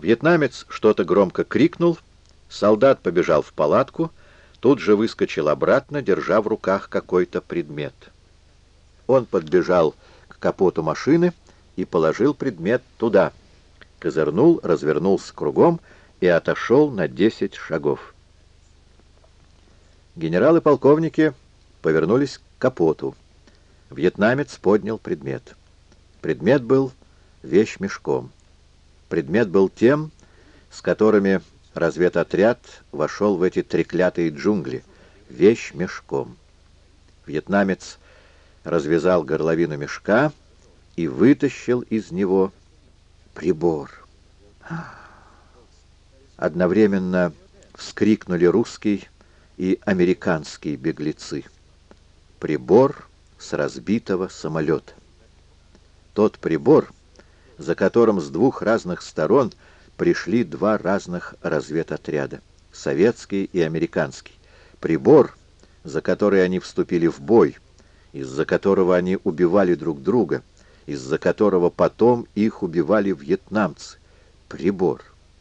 Вьетнамец что-то громко крикнул, солдат побежал в палатку, тут же выскочил обратно, держа в руках какой-то предмет. Он подбежал к капоту машины и положил предмет туда. Козырнул, развернулся кругом и отошел на 10 шагов. Генералы и полковники повернулись к капоту. Вьетнамец поднял предмет. Предмет был вещмешком. Предмет был тем, с которыми разведотряд вошел в эти треклятые джунгли. Вещмешком. Вьетнамец развязал горловину мешка и вытащил из него прибор. Одновременно вскрикнули русский и американские беглецы. Прибор с разбитого самолета. Тот прибор, за которым с двух разных сторон пришли два разных разведотряда, советский и американский. Прибор, за который они вступили в бой, из-за которого они убивали друг друга, из-за которого потом их убивали вьетнамцы. Прибор.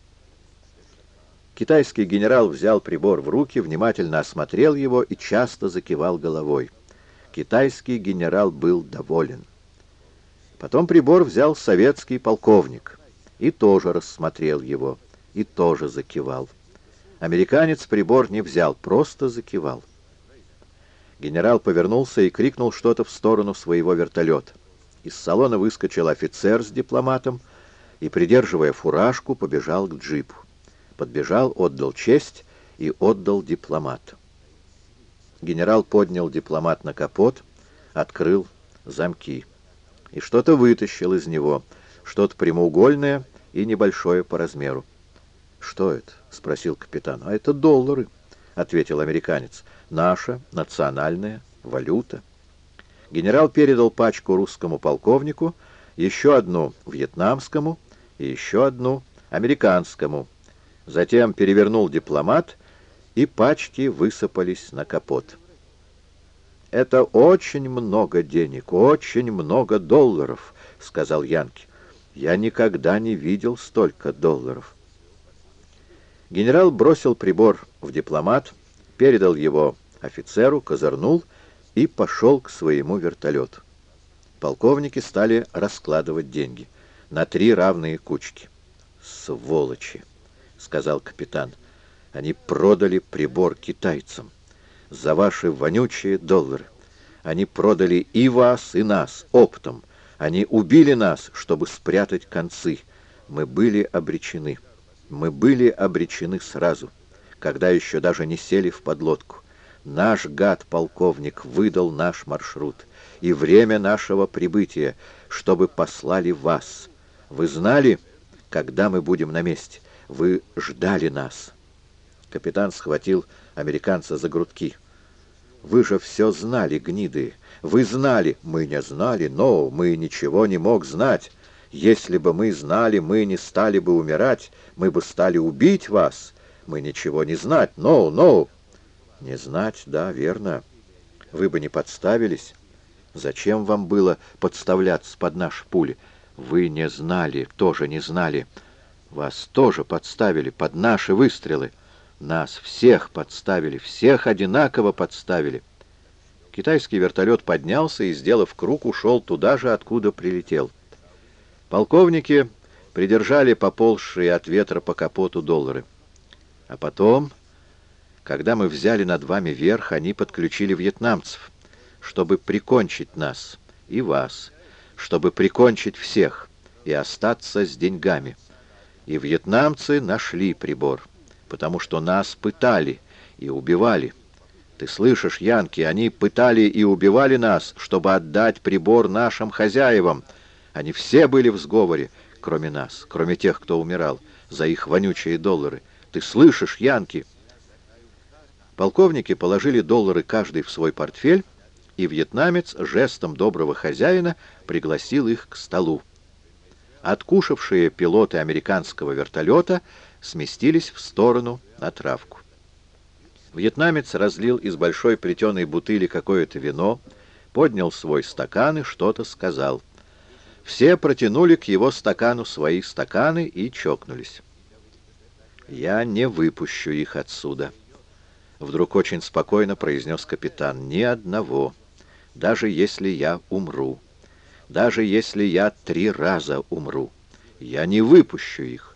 Китайский генерал взял прибор в руки, внимательно осмотрел его и часто закивал головой. Китайский генерал был доволен. Потом прибор взял советский полковник и тоже рассмотрел его, и тоже закивал. Американец прибор не взял, просто закивал. Генерал повернулся и крикнул что-то в сторону своего вертолета. Из салона выскочил офицер с дипломатом и, придерживая фуражку, побежал к джипу. Подбежал, отдал честь и отдал дипломат. Генерал поднял дипломат на капот, открыл замки. И что-то вытащил из него, что-то прямоугольное и небольшое по размеру. «Что это?» — спросил капитан. «А это доллары», — ответил американец. «Наша национальная валюта». Генерал передал пачку русскому полковнику, еще одну вьетнамскому и еще одну американскому. Затем перевернул дипломат, и пачки высыпались на капот. «Это очень много денег, очень много долларов», — сказал Янки. «Я никогда не видел столько долларов». Генерал бросил прибор в дипломат, передал его офицеру, козырнул и пошел к своему вертолету. Полковники стали раскладывать деньги на 3 равные кучки. «Сволочи!» — сказал капитан. «Они продали прибор китайцам за ваши вонючие доллары. Они продали и вас, и нас оптом. Они убили нас, чтобы спрятать концы. Мы были обречены. Мы были обречены сразу, когда еще даже не сели в подлодку. Наш гад-полковник выдал наш маршрут и время нашего прибытия, чтобы послали вас. Вы знали, когда мы будем на месте? Вы ждали нас». Капитан схватил американца за грудки. «Вы же все знали, гниды! Вы знали!» «Мы не знали, но мы ничего не мог знать. Если бы мы знали, мы не стали бы умирать, мы бы стали убить вас. Мы ничего не знать, но...» «Не знать, да, верно. Вы бы не подставились. Зачем вам было подставляться под наши пули? Вы не знали, тоже не знали. Вас тоже подставили под наши выстрелы. Нас всех подставили, всех одинаково подставили». Китайский вертолет поднялся и, сделав круг, ушел туда же, откуда прилетел. Полковники придержали поползшие от ветра по капоту доллары. А потом, когда мы взяли над вами верх, они подключили вьетнамцев, чтобы прикончить нас и вас, чтобы прикончить всех и остаться с деньгами. И вьетнамцы нашли прибор, потому что нас пытали и убивали. Ты слышишь, Янки, они пытали и убивали нас, чтобы отдать прибор нашим хозяевам. Они все были в сговоре, кроме нас, кроме тех, кто умирал, за их вонючие доллары. Ты слышишь, Янки?» Полковники положили доллары каждый в свой портфель, и вьетнамец жестом доброго хозяина пригласил их к столу. Откушавшие пилоты американского вертолета сместились в сторону на травку. Вьетнамец разлил из большой плетеной бутыли какое-то вино, поднял свой стакан и что-то сказал. Все протянули к его стакану свои стаканы и чокнулись. «Я не выпущу их отсюда», — вдруг очень спокойно произнес капитан. «Ни одного, даже если я умру, даже если я 3 раза умру, я не выпущу их.